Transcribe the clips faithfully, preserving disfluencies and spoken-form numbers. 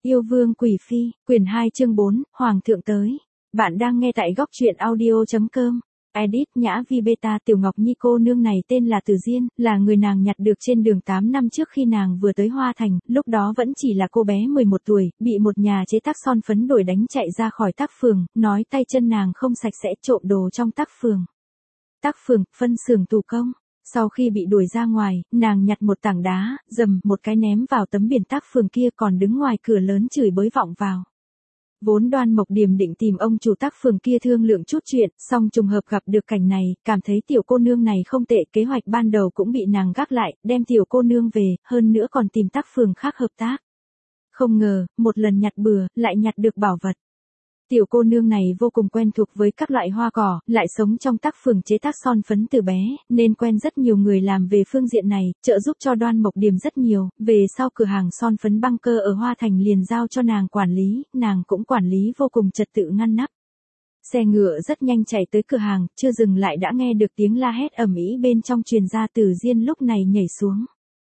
Yêu vương quỷ phi, quyển hai chương bốn, Hoàng thượng tới. Bạn đang nghe tại góc truyện audio.com. Edit Nhã Vi Beta. Tiểu Ngọc Nhi cô nương này tên là Từ Diên, là người nàng nhặt được trên đường tám năm trước khi nàng vừa tới Hoa Thành, lúc đó vẫn chỉ là cô bé mười một tuổi, bị một nhà chế tác son phấn đuổi đánh chạy ra khỏi tác phường, nói tay chân nàng không sạch sẽ trộm đồ trong tác phường. Tác phường, phân xưởng thủ công. Sau khi bị đuổi ra ngoài, nàng nhặt một tảng đá, dầm một cái ném vào tấm biển tác phường kia, còn đứng ngoài cửa lớn chửi bới vọng vào. Vốn Đoan Mộc Điềm định tìm ông chủ tác phường kia thương lượng chút chuyện, song trùng hợp gặp được cảnh này, cảm thấy tiểu cô nương này không tệ, kế hoạch ban đầu cũng bị nàng gác lại, đem tiểu cô nương về, hơn nữa còn tìm tác phường khác hợp tác. Không ngờ, một lần nhặt bừa, lại nhặt được bảo vật. Tiểu cô nương này vô cùng quen thuộc với các loại hoa cỏ, lại sống trong tác phường chế tác son phấn từ bé, nên quen rất nhiều người làm về phương diện này, trợ giúp cho Đoan Mộc Điềm rất nhiều, về sau cửa hàng son phấn băng cơ ở Hoa Thành liền giao cho nàng quản lý, nàng cũng quản lý vô cùng trật tự ngăn nắp. Xe ngựa rất nhanh chạy tới cửa hàng, chưa dừng lại đã nghe được tiếng la hét ầm ĩ bên trong truyền ra. Từ Diên lúc này nhảy xuống.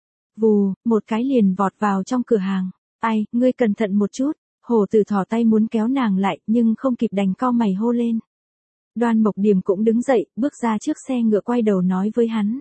Vù, một cái liền vọt vào trong cửa hàng. Ai, ngươi cẩn thận một chút. Hổ Tử thò tay muốn kéo nàng lại, nhưng không kịp đành cau mày hô lên. Đoan Mộc Điềm cũng đứng dậy, bước ra trước xe ngựa quay đầu nói với hắn.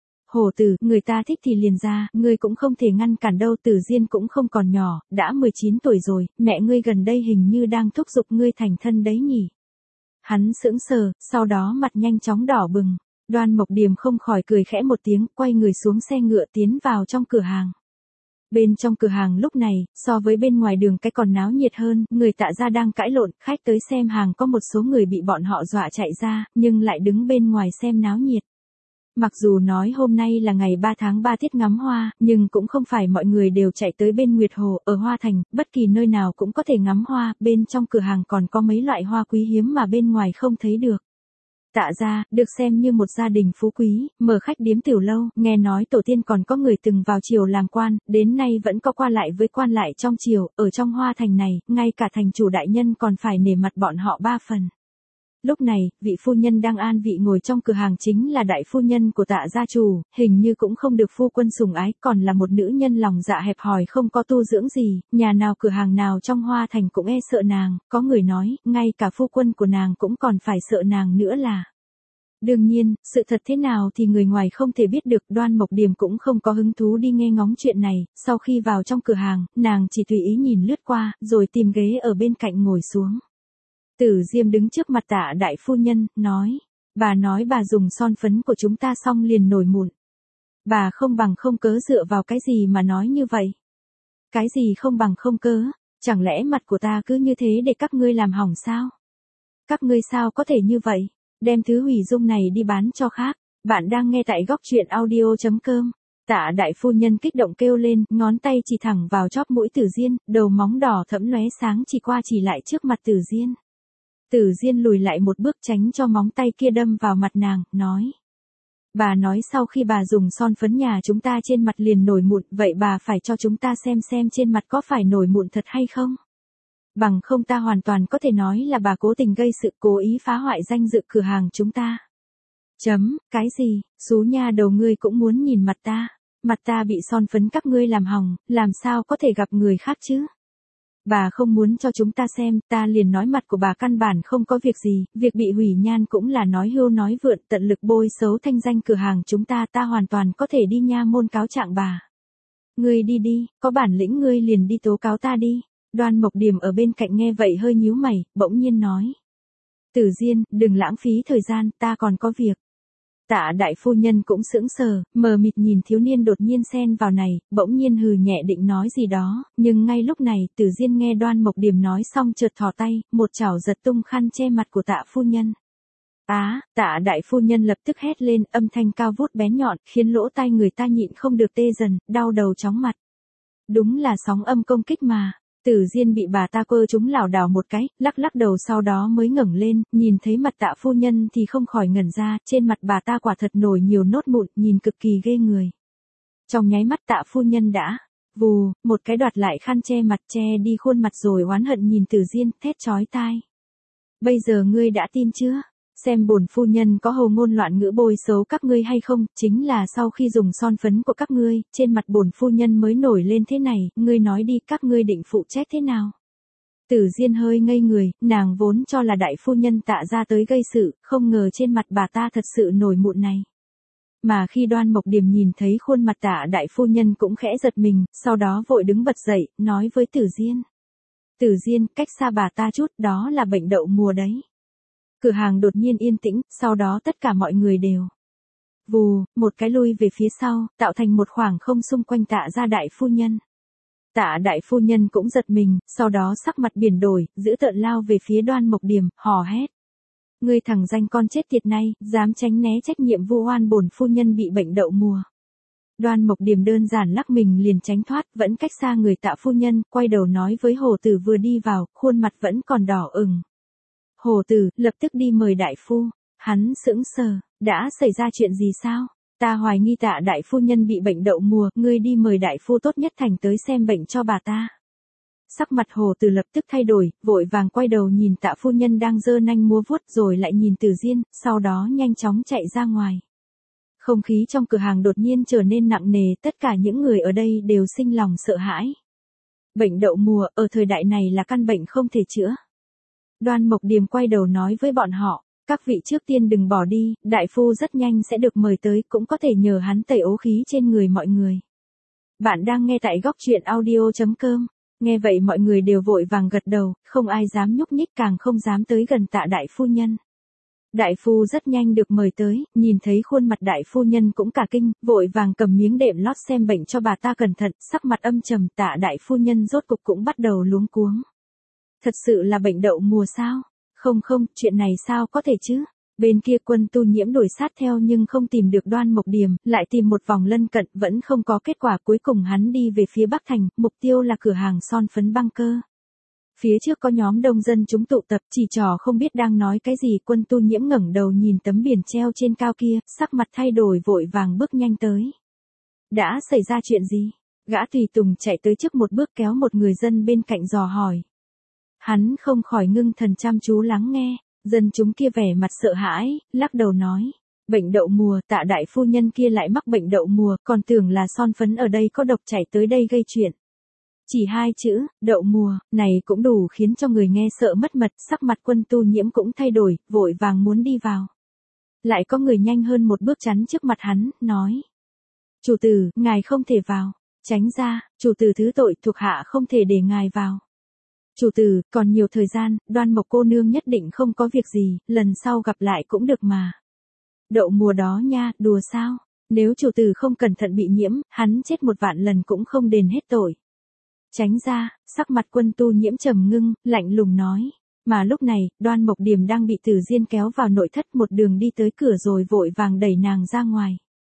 Hổ Tử, người ta thích thì liền ra, ngươi cũng không thể ngăn cản đâu. Từ Diên cũng không còn nhỏ, đã mười chín tuổi rồi, mẹ ngươi gần đây hình như đang thúc giục ngươi thành thân đấy nhỉ. Hắn sững sờ, sau đó mặt nhanh chóng đỏ bừng. Đoan Mộc Điềm không khỏi cười khẽ một tiếng, quay người xuống xe ngựa tiến vào trong cửa hàng. Bên trong cửa hàng lúc này, so với bên ngoài đường cái còn náo nhiệt hơn, người Tạ gia đang cãi lộn, khách tới xem hàng có một số người bị bọn họ dọa chạy ra, nhưng lại đứng bên ngoài xem náo nhiệt. Mặc dù nói hôm nay là ngày ba tháng ba tiết ngắm hoa, nhưng cũng không phải mọi người đều chạy tới bên Nguyệt Hồ, ở Hoa Thành, bất kỳ nơi nào cũng có thể ngắm hoa, bên trong cửa hàng còn có mấy loại hoa quý hiếm mà bên ngoài không thấy được. Tạ gia, được xem như một gia đình phú quý, mở khách điếm tiểu lâu, nghe nói tổ tiên còn có người từng vào triều làm quan, đến nay vẫn có qua lại với quan lại trong triều, ở trong Hoa Thành này, ngay cả thành chủ đại nhân còn phải nể mặt bọn họ ba phần. Lúc này, vị phu nhân đang an vị ngồi trong cửa hàng chính là đại phu nhân của Tạ gia chủ, hình như cũng không được phu quân sủng ái, còn là một nữ nhân lòng dạ hẹp hòi không có tu dưỡng gì, nhà nào cửa hàng nào trong Hoa Thành cũng e sợ nàng, có người nói, ngay cả phu quân của nàng cũng còn phải sợ nàng nữa là. Đương nhiên, sự thật thế nào thì người ngoài không thể biết được. Đoan Mộc Điềm cũng không có hứng thú đi nghe ngóng chuyện này, sau khi vào trong cửa hàng, nàng chỉ tùy ý nhìn lướt qua, rồi tìm ghế ở bên cạnh ngồi xuống. Tử Diêm đứng trước mặt Tạ đại phu nhân, nói, bà nói bà dùng son phấn của chúng ta xong liền nổi mụn. Bà không bằng không cớ dựa vào cái gì mà nói như vậy? Cái gì không bằng không cớ, chẳng lẽ mặt của ta cứ như thế để các ngươi làm hỏng sao? Các ngươi sao có thể như vậy? Đem thứ hủy dung này đi bán cho khác. Bạn đang nghe tại góc truyện audio.com. Tạ đại phu nhân kích động kêu lên, ngón tay chỉ thẳng vào chóp mũi Tử Diên, đầu móng đỏ thẫm lóe sáng chỉ qua chỉ lại trước mặt Tử Diên. Tử Diên lùi lại một bước tránh cho móng tay kia đâm vào mặt nàng, nói. Bà nói sau khi bà dùng son phấn nhà chúng ta trên mặt liền nổi mụn, vậy bà phải cho chúng ta xem xem trên mặt có phải nổi mụn thật hay không? Bằng không ta hoàn toàn có thể nói là bà cố tình gây sự, cố ý phá hoại danh dự cửa hàng chúng ta. Chấm, cái gì, xú nha đầu ngươi cũng muốn nhìn mặt ta, mặt ta bị son phấn các ngươi làm hỏng, làm sao có thể gặp người khác chứ? Bà không muốn cho chúng ta xem, ta liền nói mặt của bà căn bản không có việc gì, việc bị hủy nhan cũng là nói hưu nói vượn, tận lực bôi xấu thanh danh cửa hàng chúng ta, ta hoàn toàn có thể đi nha môn cáo trạng bà. Ngươi đi đi, có bản lĩnh ngươi liền đi tố cáo ta đi. Đoan Mộc Điềm ở bên cạnh nghe vậy hơi nhíu mày, bỗng nhiên nói. Tử Diên, đừng lãng phí thời gian, ta còn có việc. Tạ đại phu nhân cũng sững sờ, mờ mịt nhìn thiếu niên đột nhiên xen vào này, bỗng nhiên hừ nhẹ định nói gì đó, nhưng ngay lúc này, Tử Diên nghe Đoan Mộc Điềm nói xong chợt thò tay, một chảo giật tung khăn che mặt của Tạ phu nhân. Á, Tạ đại phu nhân lập tức hét lên, âm thanh cao vút bén nhọn, khiến lỗ tai người ta nhịn không được tê dần, đau đầu chóng mặt. Đúng là sóng âm công kích mà. Tử Diên bị bà ta quơ trúng lảo đảo một cái, lắc lắc đầu sau đó mới ngẩng lên, nhìn thấy mặt Tạ phu nhân thì không khỏi ngẩn ra, trên mặt bà ta quả thật nổi nhiều nốt mụn, nhìn cực kỳ ghê người. Trong nháy mắt Tạ phu nhân đã, vù, một cái đoạt lại khăn che mặt che đi khuôn mặt rồi oán hận nhìn Tử Diên, thét chói tai. Bây giờ ngươi đã tin chưa? xem bổn phu nhân có hồ ngôn loạn ngữ bôi xấu các ngươi hay không, chính là sau khi dùng son phấn của các ngươi, trên mặt bổn phu nhân mới nổi lên thế này, ngươi nói đi các ngươi định phụ trách thế nào. Tử Diên hơi ngây người, nàng vốn cho là đại phu nhân Tạ ra tới gây sự, không ngờ trên mặt bà ta thật sự nổi mụn này. Mà khi Đoan Mộc Điềm nhìn thấy khuôn mặt Tạ đại phu nhân cũng khẽ giật mình, sau đó vội đứng bật dậy, nói với Tử Diên. Tử Diên, cách xa bà ta chút, đó là bệnh đậu mùa đấy. Cửa hàng đột nhiên yên tĩnh, sau đó tất cả mọi người đều. Vù, một cái lui về phía sau, tạo thành một khoảng không xung quanh Tạ ra đại phu nhân. Tạ đại phu nhân cũng giật mình, sau đó sắc mặt biển đổi, giữ tợn lao về phía Đoan Mộc Điềm, hò hét. Ngươi thằng danh con chết tiệt này, dám tránh né trách nhiệm vu oan bổn phu nhân bị bệnh đậu mùa. Đoan Mộc Điềm đơn giản lắc mình liền tránh thoát, vẫn cách xa người Tạ phu nhân, quay đầu nói với Hồ Tử vừa đi vào, khuôn mặt vẫn còn đỏ ửng. Hồ Tử, lập tức đi mời đại phu. Hắn sững sờ, đã xảy ra chuyện gì sao? Ta hoài nghi Tạ đại phu nhân bị bệnh đậu mùa, ngươi đi mời đại phu tốt nhất thành tới xem bệnh cho bà ta. Sắc mặt Hồ Tử lập tức thay đổi, vội vàng quay đầu nhìn Tạ phu nhân đang giơ nanh múa vuốt rồi lại nhìn Tử Diên, sau đó nhanh chóng chạy ra ngoài. Không khí trong cửa hàng đột nhiên trở nên nặng nề, tất cả những người ở đây đều sinh lòng sợ hãi. Bệnh đậu mùa ở thời đại này là căn bệnh không thể chữa. Đoan Mộc Điềm quay đầu nói với bọn họ, các vị trước tiên đừng bỏ đi, đại phu rất nhanh sẽ được mời tới, cũng có thể nhờ hắn tẩy ố khí trên người mọi người. Bạn đang nghe tại góc truyện audio chấm com. Nghe vậy mọi người đều vội vàng gật đầu, không ai dám nhúc nhích càng không dám tới gần Tạ đại phu nhân. Đại phu rất nhanh được mời tới, nhìn thấy khuôn mặt đại phu nhân cũng cả kinh, vội vàng cầm miếng đệm lót xem bệnh cho bà ta cẩn thận, sắc mặt âm trầm. Tạ đại phu nhân rốt cục cũng bắt đầu luống cuống. Thật sự là bệnh đậu mùa sao? Không không, chuyện này sao có thể chứ? Bên kia Quân Tu Nhiễm đuổi sát theo nhưng không tìm được Đoan Mộc Điềm, lại tìm một vòng lân cận vẫn không có kết quả, cuối cùng hắn đi về phía Bắc Thành, mục tiêu là cửa hàng son phấn băng cơ. Phía trước có nhóm đông dân chúng tụ tập, chỉ trò không biết đang nói cái gì. Quân Tu Nhiễm ngẩng đầu nhìn tấm biển treo trên cao kia, sắc mặt thay đổi vội vàng bước nhanh tới. Đã xảy ra chuyện gì? Gã tùy tùng chạy tới trước một bước kéo một người dân bên cạnh dò hỏi. Hắn không khỏi ngưng thần chăm chú lắng nghe, dân chúng kia vẻ mặt sợ hãi, lắc đầu nói. Bệnh đậu mùa, Tạ đại phu nhân kia lại mắc bệnh đậu mùa, còn tưởng là son phấn ở đây có độc chảy tới đây gây chuyện. Chỉ hai chữ, đậu mùa, này cũng đủ khiến cho người nghe sợ mất mật, sắc mặt Quân Tu Nhiễm cũng thay đổi, vội vàng muốn đi vào. Lại có người nhanh hơn một bước chắn trước mặt hắn, nói. Chủ tử, ngài không thể vào, tránh ra, chủ tử thứ tội, thuộc hạ không thể để ngài vào. Chủ tử, còn nhiều thời gian, Đoan Mộc cô nương nhất định không có việc gì, lần sau gặp lại cũng được mà. Đậu mùa đó nha, đùa sao? Nếu chủ tử không cẩn thận bị nhiễm, hắn chết một vạn lần cũng không đền hết tội. Tránh ra, sắc mặt Quân Tu Nhiễm trầm ngưng, lạnh lùng nói. Mà lúc này, Đoan Mộc Điềm đang bị Tử Diên kéo vào nội thất, một đường đi tới cửa rồi vội vàng đẩy nàng ra ngoài.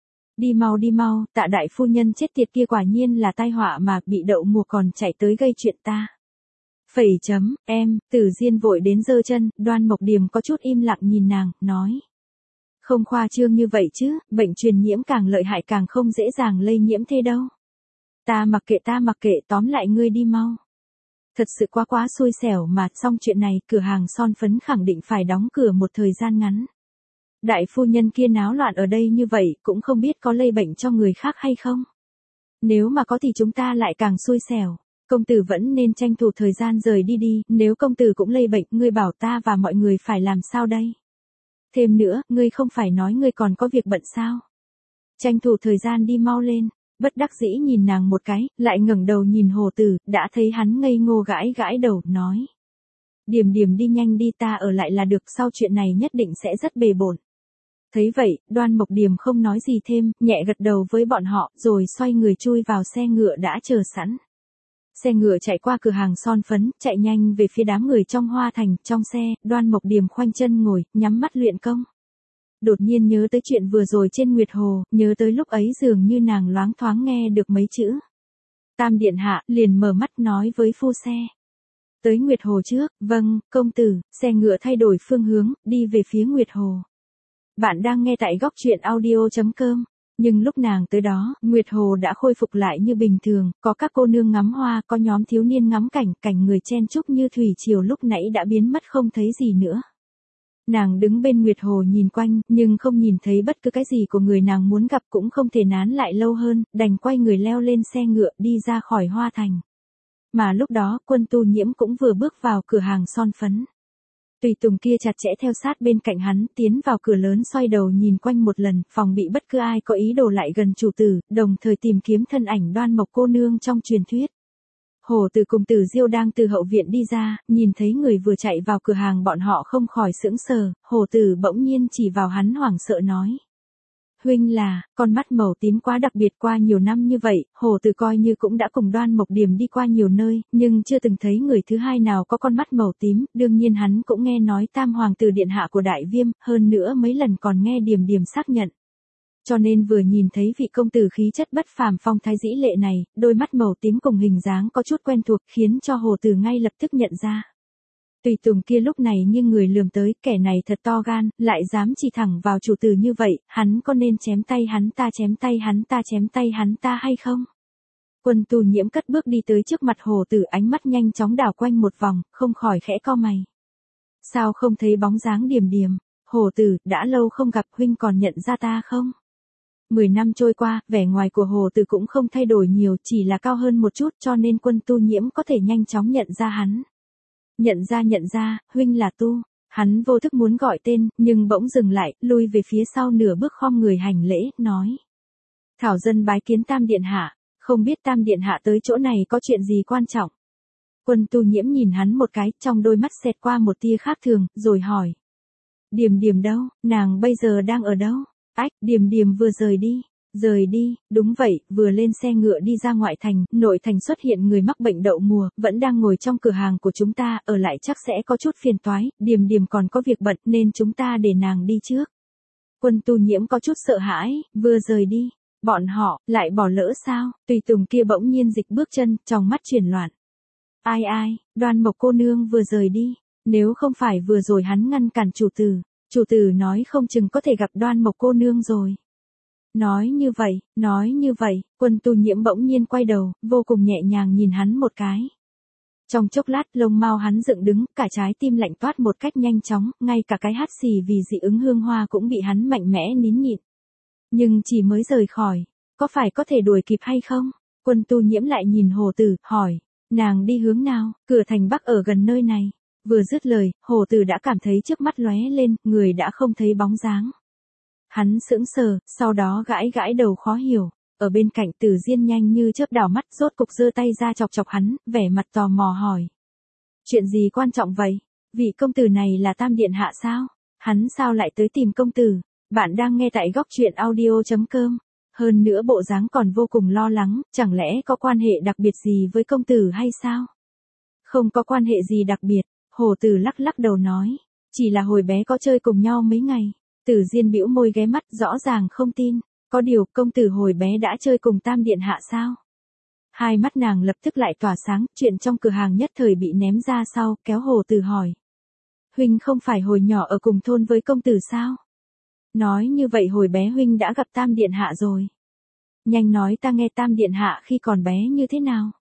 Đi mau đi mau, Tạ đại phu nhân chết tiệt kia quả nhiên là tai họa mà, bị đậu mùa còn chạy tới gây chuyện ta. Phẩy chấm, em, Tử Diên vội đến giơ chân, Đoan Mộc Điềm có chút im lặng nhìn nàng, nói. Không khoa trương như vậy chứ, bệnh truyền nhiễm càng lợi hại càng không dễ dàng lây nhiễm thế đâu. Ta mặc kệ ta mặc kệ, tóm lại ngươi đi mau. Thật sự quá quá xui xẻo mà, xong chuyện này, cửa hàng son phấn khẳng định phải đóng cửa một thời gian ngắn. Đại phu nhân kia náo loạn ở đây như vậy, cũng không biết có lây bệnh cho người khác hay không. Nếu mà có thì chúng ta lại càng xui xẻo. Công tử vẫn nên tranh thủ thời gian rời đi đi, nếu công tử cũng lây bệnh, ngươi bảo ta và mọi người phải làm sao đây? Thêm nữa, ngươi không phải nói ngươi còn có việc bận sao? Tranh thủ thời gian đi mau lên. Bất đắc dĩ nhìn nàng một cái, lại ngẩng đầu nhìn Hồ Tử, đã thấy hắn ngây ngô gãi gãi đầu, nói. Điềm Điềm đi nhanh đi, ta ở lại là được, sau chuyện này nhất định sẽ rất bề bộn. Thấy vậy, Đoan Mộc Điềm không nói gì thêm, nhẹ gật đầu với bọn họ, rồi xoay người chui vào xe ngựa đã chờ sẵn. Xe ngựa chạy qua cửa hàng son phấn, chạy nhanh về phía đám người trong Hoa Thành, trong xe, Đoan Mộc Điềm khoanh chân ngồi, nhắm mắt luyện công. Đột nhiên nhớ tới chuyện vừa rồi trên Nguyệt Hồ, nhớ tới lúc ấy dường như nàng loáng thoáng nghe được mấy chữ. Tam điện hạ, liền mở mắt nói với phu xe. Tới Nguyệt Hồ trước, vâng, công tử, xe ngựa thay đổi phương hướng, đi về phía Nguyệt Hồ. Bạn đang nghe tại góc truyện audio chấm com. Nhưng lúc nàng tới đó, Nguyệt Hồ đã khôi phục lại như bình thường, có các cô nương ngắm hoa, có nhóm thiếu niên ngắm cảnh, cảnh người chen chúc như thủy triều lúc nãy đã biến mất không thấy gì nữa. Nàng đứng bên Nguyệt Hồ nhìn quanh, nhưng không nhìn thấy bất cứ cái gì của người nàng muốn gặp, cũng không thể nán lại lâu hơn, đành quay người leo lên xe ngựa đi ra khỏi Hoa Thành. Mà lúc đó, Quân Tu Nhiễm cũng vừa bước vào cửa hàng son phấn. Tùy tùng kia chặt chẽ theo sát bên cạnh hắn, tiến vào cửa lớn xoay đầu nhìn quanh một lần, phòng bị bất cứ ai có ý đồ lại gần chủ tử, đồng thời tìm kiếm thân ảnh Đoan Mộc cô nương trong truyền thuyết. Hồ Tử cùng Tử Diêu đang từ hậu viện đi ra, nhìn thấy người vừa chạy vào cửa hàng bọn họ không khỏi sững sờ, Hồ Tử bỗng nhiên chỉ vào hắn hoảng sợ nói. Huynh là, con mắt màu tím quá đặc biệt, qua nhiều năm như vậy, Hồ Tử coi như cũng đã cùng Đoan Mộc Điềm đi qua nhiều nơi, nhưng chưa từng thấy người thứ hai nào có con mắt màu tím, đương nhiên hắn cũng nghe nói Tam Hoàng tử điện hạ của Đại Viêm, hơn nữa mấy lần còn nghe Điềm Điềm xác nhận. Cho nên vừa nhìn thấy vị công tử khí chất bất phàm phong thái dĩ lệ này, đôi mắt màu tím cùng hình dáng có chút quen thuộc khiến cho Hồ Tử ngay lập tức nhận ra. Tùy tùng kia lúc này như người lườm tới, kẻ này thật to gan, lại dám chỉ thẳng vào chủ tử như vậy, hắn có nên chém tay hắn ta chém tay hắn ta chém tay hắn ta hay không? Quân Tu Nhiễm cất bước đi tới trước mặt Hồ Tử, ánh mắt nhanh chóng đảo quanh một vòng, không khỏi khẽ cau mày. Sao không thấy bóng dáng Điềm Điềm? Hồ Tử, đã lâu không gặp, huynh còn nhận ra ta không? Mười năm trôi qua, vẻ ngoài của Hồ Tử cũng không thay đổi nhiều, chỉ là cao hơn một chút, cho nên Quân Tu Nhiễm có thể nhanh chóng nhận ra hắn. Nhận ra nhận ra, huynh là Tu. Hắn vô thức muốn gọi tên, nhưng bỗng dừng lại, lui về phía sau nửa bước khom người hành lễ, nói. Thảo dân bái kiến Tam Điện Hạ, không biết Tam Điện Hạ tới chỗ này có chuyện gì quan trọng. Quân Tu Nhiễm nhìn hắn một cái, trong đôi mắt xẹt qua một tia khác thường, rồi hỏi. Điềm Điềm đâu, nàng bây giờ đang ở đâu? Ách, Điềm Điềm vừa rời đi. Rời đi, đúng vậy, vừa lên xe ngựa đi ra ngoại thành, nội thành xuất hiện người mắc bệnh đậu mùa, vẫn đang ngồi trong cửa hàng của chúng ta, ở lại chắc sẽ có chút phiền toái, Điềm Điềm còn có việc bận nên chúng ta để nàng đi trước. Quân Tu Nhiễm có chút sợ hãi, vừa rời đi, bọn họ, lại bỏ lỡ sao? Tùy tùng kia bỗng nhiên dịch bước chân, trong mắt chuyển loạn. Ai ai, Đoan Mộc cô nương vừa rời đi, nếu không phải vừa rồi hắn ngăn cản chủ tử, chủ tử nói không chừng có thể gặp Đoan Mộc cô nương rồi. Nói như vậy, nói như vậy, Quân Tu Nhiễm bỗng nhiên quay đầu, vô cùng nhẹ nhàng nhìn hắn một cái. Trong chốc lát lông mao hắn dựng đứng, cả trái tim lạnh toát một cách nhanh chóng, ngay cả cái hắt xì vì dị ứng hương hoa cũng bị hắn mạnh mẽ nín nhịn. Nhưng chỉ mới rời khỏi, có phải có thể đuổi kịp hay không? Quân Tu Nhiễm lại nhìn Hồ Tử, hỏi, nàng đi hướng nào, cửa thành Bắc ở gần nơi này. Vừa dứt lời, Hồ Tử đã cảm thấy trước mắt lóe lên, người đã không thấy bóng dáng. Hắn sững sờ, sau đó gãi gãi đầu khó hiểu. Ở bên cạnh Tử Diên nhanh như chớp đảo mắt, rốt cục giơ tay ra chọc chọc hắn, vẻ mặt tò mò hỏi. Chuyện gì quan trọng vậy? Vị công tử này là Tam Điện Hạ sao? Hắn sao lại tới tìm công tử? Bạn đang nghe tại góc truyện audio chấm com. Hơn nữa bộ dáng còn vô cùng lo lắng, chẳng lẽ có quan hệ đặc biệt gì với công tử hay sao? Không có quan hệ gì đặc biệt, Hồ Tử lắc lắc đầu nói. Chỉ là hồi bé có chơi cùng nhau mấy ngày. Tử Diên bĩu môi ghé mắt, rõ ràng không tin. Có điều, công tử hồi bé đã chơi cùng Tam Điện Hạ sao? Hai mắt nàng lập tức lại tỏa sáng, chuyện trong cửa hàng nhất thời bị ném ra sau, kéo Hồ Tử hỏi. Huynh không phải hồi nhỏ ở cùng thôn với công tử sao? Nói như vậy hồi bé huynh đã gặp Tam Điện Hạ rồi. Nhanh nói ta nghe Tam Điện Hạ khi còn bé như thế nào?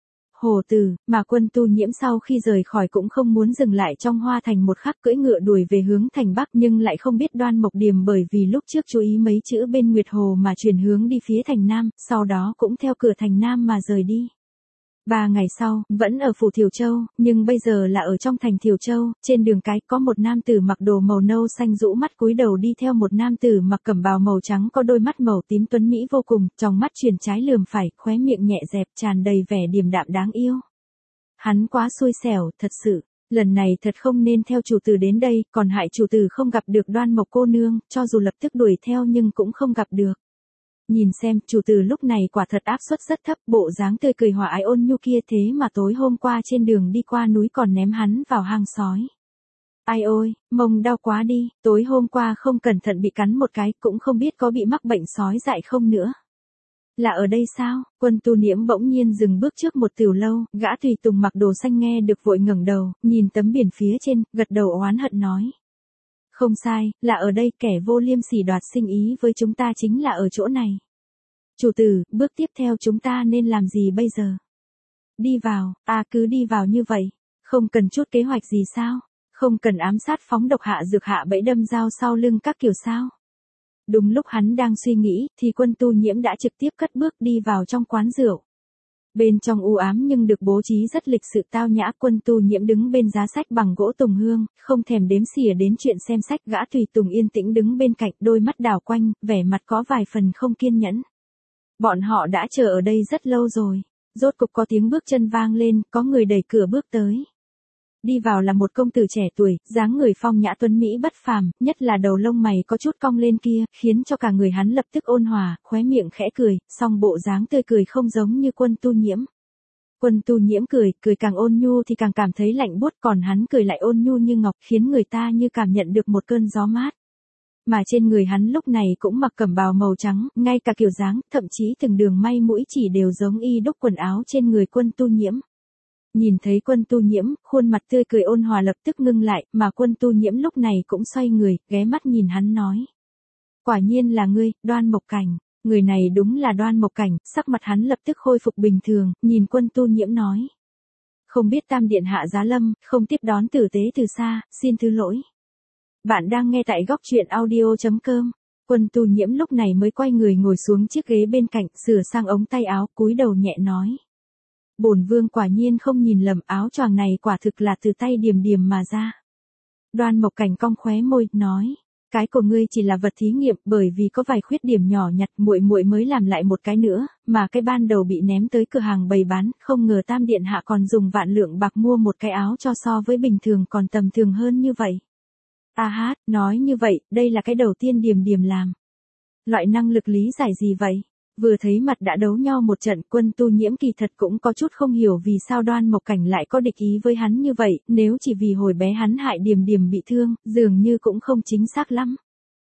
Hồ Tử, mà Quân Tu Nhiễm sau khi rời khỏi cũng không muốn dừng lại trong Hoa Thành một khắc, cưỡi ngựa đuổi về hướng thành Bắc, nhưng lại không biết Đoan Mộc Điềm bởi vì lúc trước chú ý mấy chữ bên Nguyệt Hồ mà chuyển hướng đi phía thành Nam, sau đó cũng theo cửa thành Nam mà rời đi. Ba ngày sau, vẫn ở phủ Thiều Châu, nhưng bây giờ là ở trong thành Thiều Châu, trên đường cái có một nam tử mặc đồ màu nâu xanh rũ mắt cúi đầu đi theo một nam tử mặc cẩm bào màu trắng có đôi mắt màu tím tuấn mỹ vô cùng, trong mắt chuyển trái lườm phải, khóe miệng nhẹ dẹp tràn đầy vẻ điềm đạm đáng yêu. Hắn quá xui xẻo, thật sự, lần này thật không nên theo chủ tử đến đây, còn hại chủ tử không gặp được Đoan Mộc cô nương, cho dù lập tức đuổi theo nhưng cũng không gặp được. Nhìn xem, chủ tử lúc này quả thật áp suất rất thấp, bộ dáng tươi cười hòa ái ôn nhu kia thế mà tối hôm qua trên đường đi qua núi còn ném hắn vào hang sói. Ai ôi, mông đau quá đi, tối hôm qua không cẩn thận bị cắn một cái, cũng không biết có bị mắc bệnh sói dại không nữa. Là ở đây sao? Quân Tu Nhiễm bỗng nhiên dừng bước trước một tiểu lâu, gã tùy tùng mặc đồ xanh nghe được vội ngẩng đầu, nhìn tấm biển phía trên, gật đầu oán hận nói. Không sai, là ở đây, kẻ vô liêm sỉ đoạt sinh ý với chúng ta chính là ở chỗ này. Chủ tử, bước tiếp theo chúng ta nên làm gì bây giờ? Đi vào, à cứ đi vào như vậy, không cần chút kế hoạch gì sao? Không cần ám sát phóng độc hạ dược hạ bẫy đâm dao sau lưng các kiểu sao. Đúng lúc hắn đang suy nghĩ, thì Quân Tu Nhiễm đã trực tiếp cất bước đi vào trong quán rượu. Bên trong u ám nhưng được bố trí rất lịch sự tao nhã. Quân Tu Nhiễm đứng bên giá sách bằng gỗ tùng hương, không thèm đếm xỉa đến chuyện xem sách. Gã tùy tùng yên tĩnh đứng bên cạnh, đôi mắt đảo quanh, vẻ mặt có vài phần không kiên nhẫn. Bọn họ đã chờ ở đây rất lâu rồi. Rốt cục có tiếng bước chân vang lên, có người đẩy cửa bước tới. Đi vào là một công tử trẻ tuổi, dáng người phong nhã tuấn mỹ bất phàm, nhất là đầu lông mày có chút cong lên kia, khiến cho cả người hắn lập tức ôn hòa, khóe miệng khẽ cười, song bộ dáng tươi cười không giống như Quân Tu Nhiễm. Quân Tu Nhiễm cười, cười càng ôn nhu thì càng cảm thấy lạnh buốt, còn hắn cười lại ôn nhu như ngọc, khiến người ta như cảm nhận được một cơn gió mát. Mà trên người hắn lúc này cũng mặc cẩm bào màu trắng, ngay cả kiểu dáng, thậm chí từng đường may mũi chỉ đều giống y đúc quần áo trên người Quân Tu Nhiễm. Nhìn thấy Quân Tu Nhiễm, khuôn mặt tươi cười ôn hòa lập tức ngưng lại, mà Quân Tu Nhiễm lúc này cũng xoay người, ghé mắt nhìn hắn nói. Quả nhiên là ngươi, Đoan Mộc Cảnh. Người này đúng là Đoan Mộc Cảnh, sắc mặt hắn lập tức khôi phục bình thường, nhìn Quân Tu Nhiễm nói. Không biết Tam Điện Hạ giá lâm, không tiếp đón tử tế từ xa, xin thứ lỗi. Bạn đang nghe tại góc truyện audio chấm com. Quân Tu Nhiễm lúc này mới quay người ngồi xuống chiếc ghế bên cạnh, sửa sang ống tay áo, cúi đầu nhẹ nói. Bổn vương quả nhiên không nhìn lầm, áo choàng này quả thực là từ tay Điềm Điềm mà ra. Đoan Mộc Cảnh cong khóe môi, nói, cái của ngươi chỉ là vật thí nghiệm, bởi vì có vài khuyết điểm nhỏ nhặt, muội muội mới làm lại một cái nữa, mà cái ban đầu bị ném tới cửa hàng bày bán, không ngờ Tam Điện Hạ còn dùng vạn lượng bạc mua một cái áo cho so với bình thường còn tầm thường hơn như vậy. A hát, nói như vậy, đây là cái đầu tiên Điềm Điềm làm. Loại năng lực lý giải gì vậy? Vừa thấy mặt đã đấu nhau một trận, Quân Tu Nhiễm kỳ thật cũng có chút không hiểu vì sao Đoan Mộc Cảnh lại có địch ý với hắn như vậy, nếu chỉ vì hồi bé hắn hại Điềm Điềm bị thương, dường như cũng không chính xác lắm.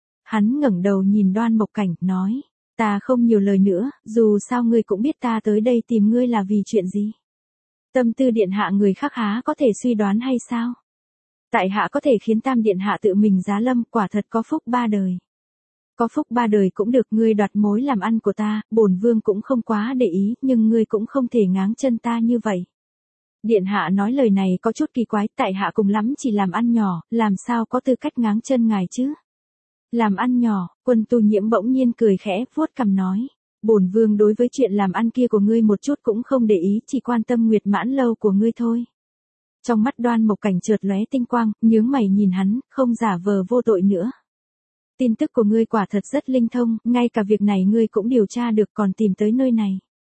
Hắn ngẩng đầu nhìn Đoan Mộc Cảnh, nói, ta không nhiều lời nữa, dù sao ngươi cũng biết ta tới đây tìm ngươi là vì chuyện gì. Tâm tư Điện Hạ người khác há có thể suy đoán hay sao? Tại hạ có thể khiến Tam Điện Hạ tự mình giá lâm, quả thật có phúc ba đời. Có phúc ba đời cũng được, ngươi đoạt mối làm ăn của ta, bổn vương cũng không quá để ý, nhưng ngươi cũng không thể ngáng chân ta như vậy. Điện Hạ nói lời này có chút kỳ quái, tại hạ cùng lắm chỉ làm ăn nhỏ, làm sao có tư cách ngáng chân ngài chứ? Làm ăn nhỏ, Quân Tu Nhiễm bỗng nhiên cười khẽ, vuốt cằm nói. Bổn vương đối với chuyện làm ăn kia của ngươi một chút cũng không để ý, chỉ quan tâm Nguyệt Mãn Lâu của ngươi thôi. Trong mắt Đoan Mộc Cảnh chợt lóe tinh quang, nhướng mày nhìn hắn, không giả vờ vô tội nữa. Tin tức của ngươi quả thật rất linh thông, ngay cả việc này ngươi cũng điều tra được còn tìm tới nơi này.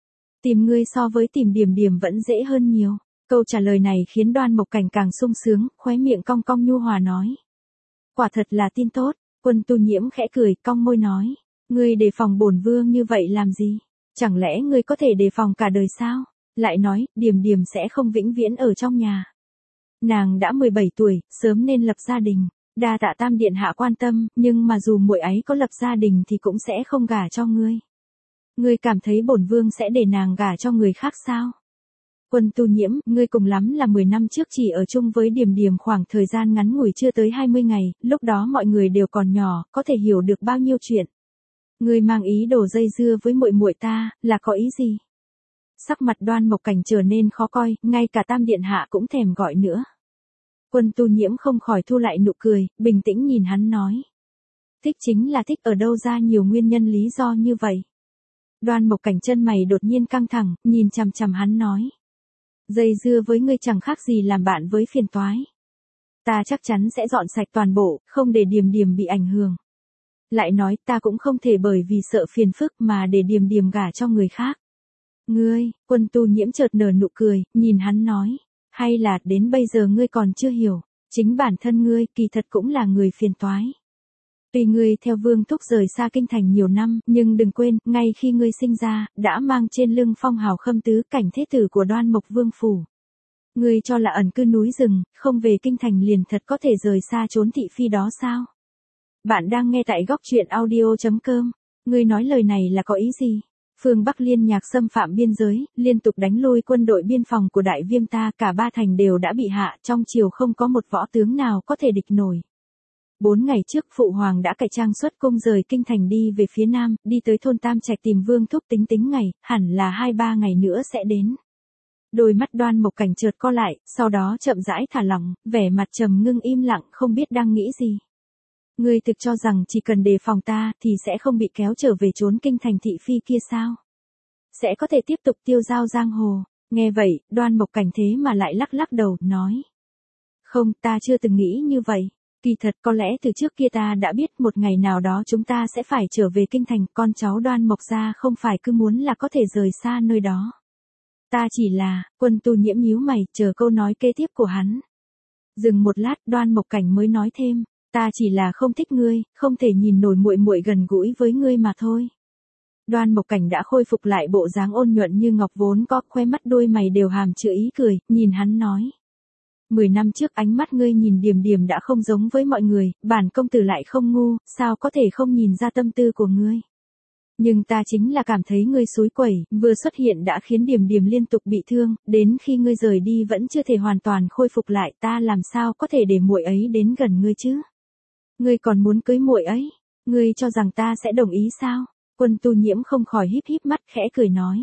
Tìm ngươi so với tìm Điềm Điềm vẫn dễ hơn nhiều. Câu trả lời này khiến Đoan Mộc Cảnh càng sung sướng, khóe miệng cong cong nhu hòa nói. Quả thật là tin tốt, Quân Tu Nhiễm khẽ cười, cong môi nói. Ngươi đề phòng bổn vương như vậy làm gì? Chẳng lẽ ngươi có thể đề phòng cả đời sao? Lại nói, Điềm Điềm sẽ không vĩnh viễn ở trong nhà. Nàng đã mười bảy tuổi, sớm nên lập gia đình. Đa tạ Tam Điện Hạ quan tâm, nhưng mà dù muội ấy có lập gia đình thì cũng sẽ không gả cho ngươi. Ngươi cảm thấy bổn vương sẽ để nàng gả cho người khác sao? Quân Tu Nhiễm, ngươi cùng lắm là mười năm trước chỉ ở chung với Điềm Điềm khoảng thời gian ngắn ngủi chưa tới hai mươi ngày, lúc đó mọi người đều còn nhỏ, có thể hiểu được bao nhiêu chuyện. Ngươi mang ý đồ dây dưa với muội muội ta, là có ý gì? Sắc mặt Đoan Mộc Cảnh trở nên khó coi, ngay cả Tam Điện Hạ cũng thèm gọi nữa. Quân Tu Nhiễm không khỏi thu lại nụ cười, bình tĩnh nhìn hắn nói. Thích chính là thích, ở đâu ra nhiều nguyên nhân lý do như vậy? Đoan Mộc Cảnh chân mày đột nhiên căng thẳng, nhìn chằm chằm hắn nói. Dây dưa với ngươi chẳng khác gì làm bạn với phiền toái. Ta chắc chắn sẽ dọn sạch toàn bộ, không để Điềm Điềm bị ảnh hưởng. Lại nói ta cũng không thể bởi vì sợ phiền phức mà để Điềm Điềm gả cho người khác. Ngươi, Quân Tu Nhiễm chợt nở nụ cười, nhìn hắn nói. Hay là đến bây giờ ngươi còn chưa hiểu, chính bản thân ngươi kỳ thật cũng là người phiền toái. Tuy ngươi theo Vương Thúc rời xa kinh thành nhiều năm, nhưng đừng quên, ngay khi ngươi sinh ra, đã mang trên lưng phong hào Khâm Tứ Cảnh thế tử của Đoan Mộc Vương phủ. Ngươi cho là ẩn cư núi rừng, không về kinh thành liền thật có thể rời xa trốn thị phi đó sao? Bạn đang nghe tại góc truyện audio chấm com. Ngươi nói lời này là có ý gì? Phương Bắc liên nhạc xâm phạm biên giới, liên tục đánh lui quân đội biên phòng của Đại Viêm ta, cả ba thành đều đã bị hạ, trong triều không có một võ tướng nào có thể địch nổi. Bốn ngày trước Phụ Hoàng đã cải trang xuất cung rời kinh thành đi về phía nam, đi tới thôn Tam Trạch tìm Vương Thúc tính tính ngày, hẳn là hai ba ngày nữa sẽ đến. Đôi mắt Đoan Mộc Cảnh chợt co lại, sau đó chậm rãi thả lỏng, vẻ mặt trầm ngưng im lặng không biết đang nghĩ gì. Ngươi thực cho rằng chỉ cần đề phòng ta thì sẽ không bị kéo trở về trốn kinh thành thị phi kia sao? Sẽ có thể tiếp tục tiêu dao giang hồ. Nghe vậy, Đoan Mộc Cảnh thế mà lại lắc lắc đầu, nói. Không, ta chưa từng nghĩ như vậy. Kỳ thật có lẽ từ trước kia ta đã biết một ngày nào đó chúng ta sẽ phải trở về kinh thành, con cháu Đoan Mộc gia không phải cứ muốn là có thể rời xa nơi đó. Ta chỉ là, Quân Tu Nhiễm nhíu mày, chờ câu nói kế tiếp của hắn. Dừng một lát, Đoan Mộc Cảnh mới nói thêm, ta chỉ là không thích ngươi, không thể nhìn nổi muội muội gần gũi với ngươi mà thôi. Đoan Mộc Cảnh đã khôi phục lại bộ dáng ôn nhuận như ngọc vốn có, khoe mắt đôi mày đều hàm chứa ý cười, nhìn hắn nói. Mười năm trước ánh mắt ngươi nhìn Điềm Điềm đã không giống với mọi người, bản công tử lại không ngu, sao có thể không nhìn ra tâm tư của ngươi. Nhưng ta chính là cảm thấy ngươi xúi quẩy, vừa xuất hiện đã khiến Điềm Điềm liên tục bị thương, đến khi ngươi rời đi vẫn chưa thể hoàn toàn khôi phục lại, ta làm sao có thể để muội ấy đến gần ngươi chứ? Ngươi còn muốn cưới muội ấy, ngươi cho rằng ta sẽ đồng ý sao? Quân Tu Nhiễm không khỏi híp híp mắt khẽ cười nói.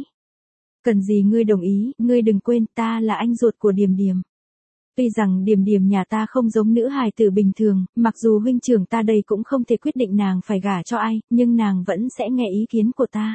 Cần gì ngươi đồng ý, ngươi đừng quên ta là anh ruột của Điềm Điềm. Tuy rằng Điềm Điềm nhà ta không giống nữ hài tử bình thường, mặc dù huynh trưởng ta đây cũng không thể quyết định nàng phải gả cho ai, nhưng nàng vẫn sẽ nghe ý kiến của ta.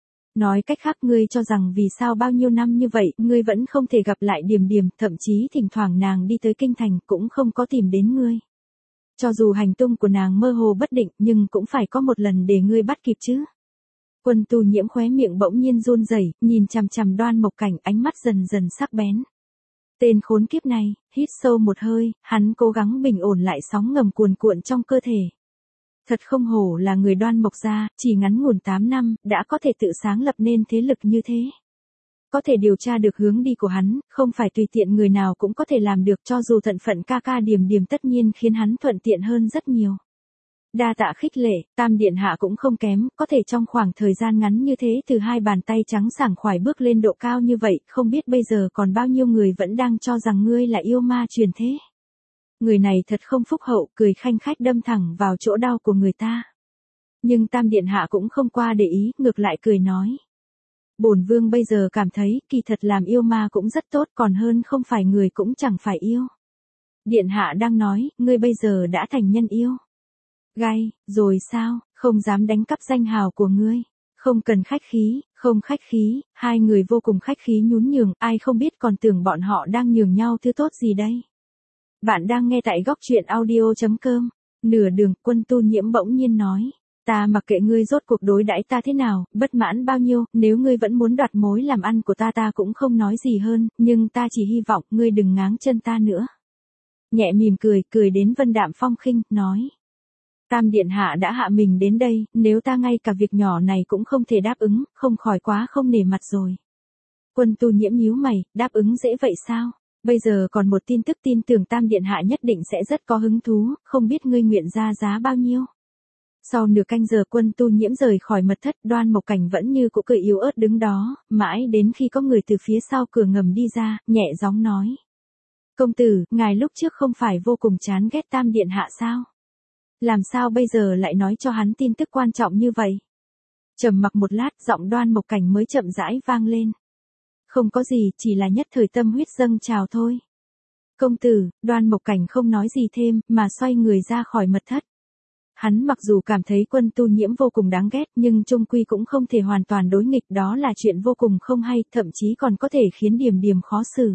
Nói cách khác ngươi cho rằng vì sao bao nhiêu năm như vậy, ngươi vẫn không thể gặp lại Điềm Điềm, thậm chí thỉnh thoảng nàng đi tới kinh thành cũng không có tìm đến ngươi. Cho dù hành tung của nàng mơ hồ bất định, nhưng cũng phải có một lần để ngươi bắt kịp chứ. Quân Tu Nhiễm khóe miệng bỗng nhiên run rẩy, nhìn chằm chằm Đoan Mộc Cảnh, ánh mắt dần dần sắc bén. Tên khốn kiếp này, hít sâu một hơi, hắn cố gắng bình ổn lại sóng ngầm cuồn cuộn trong cơ thể. Thật không hổ là người Đoan Mộc gia, chỉ ngắn ngủn tám năm, đã có thể tự sáng lập nên thế lực như thế. Có thể điều tra được hướng đi của hắn, không phải tùy tiện người nào cũng có thể làm được, cho dù thân phận ca ca Điềm Điềm tất nhiên khiến hắn thuận tiện hơn rất nhiều. Đa tạ khích lệ, Tam điện hạ cũng không kém, có thể trong khoảng thời gian ngắn như thế từ hai bàn tay trắng sảng khoái bước lên độ cao như vậy, không biết bây giờ còn bao nhiêu người vẫn đang cho rằng ngươi là yêu ma truyền thế. Người này thật không phúc hậu, cười khanh khách đâm thẳng vào chỗ đau của người ta. Nhưng Tam điện hạ cũng không qua để ý, ngược lại cười nói. Bổn vương bây giờ cảm thấy, kỳ thật làm yêu ma cũng rất tốt, còn hơn không phải người cũng chẳng phải yêu. Điện hạ đang nói, ngươi bây giờ đã thành nhân yêu. Gai, rồi sao, không dám đánh cắp danh hào của ngươi. Không cần khách khí, không khách khí, hai người vô cùng khách khí nhún nhường, ai không biết còn tưởng bọn họ đang nhường nhau thứ tốt gì đây. Bạn đang nghe tại góc truyện audio chấm com. Nửa đường, Quân Tu Nhiễm bỗng nhiên nói. Ta mặc kệ ngươi rốt cuộc đối đãi ta thế nào, bất mãn bao nhiêu, nếu ngươi vẫn muốn đoạt mối làm ăn của ta ta cũng không nói gì hơn, nhưng ta chỉ hy vọng ngươi đừng ngáng chân ta nữa. Nhẹ mỉm cười, cười đến vân đạm phong khinh, nói. Tam điện hạ đã hạ mình đến đây, nếu ta ngay cả việc nhỏ này cũng không thể đáp ứng, không khỏi quá không nể mặt rồi. Quân Tu Nhiễm nhíu mày, đáp ứng dễ vậy sao? Bây giờ còn một tin tức tin tưởng Tam điện hạ nhất định sẽ rất có hứng thú, không biết ngươi nguyện ra giá bao nhiêu. Sau nửa canh giờ Quân Tu Nhiễm rời khỏi mật thất, Đoan Mộc Cảnh vẫn như cũ cười yếu ớt đứng đó, mãi đến khi có người từ phía sau cửa ngầm đi ra, nhẹ giọng nói. Công tử, ngài lúc trước không phải vô cùng chán ghét Tam điện hạ sao? Làm sao bây giờ lại nói cho hắn tin tức quan trọng như vậy? Trầm mặc một lát, giọng Đoan Mộc Cảnh mới chậm rãi vang lên. Không có gì, chỉ là nhất thời tâm huyết dâng trào thôi. Công tử, Đoan Mộc Cảnh không nói gì thêm, mà xoay người ra khỏi mật thất. Hắn mặc dù cảm thấy Quân Tu Nhiễm vô cùng đáng ghét, nhưng chung quy cũng không thể hoàn toàn đối nghịch, đó là chuyện vô cùng không hay, thậm chí còn có thể khiến Điềm Điềm khó xử.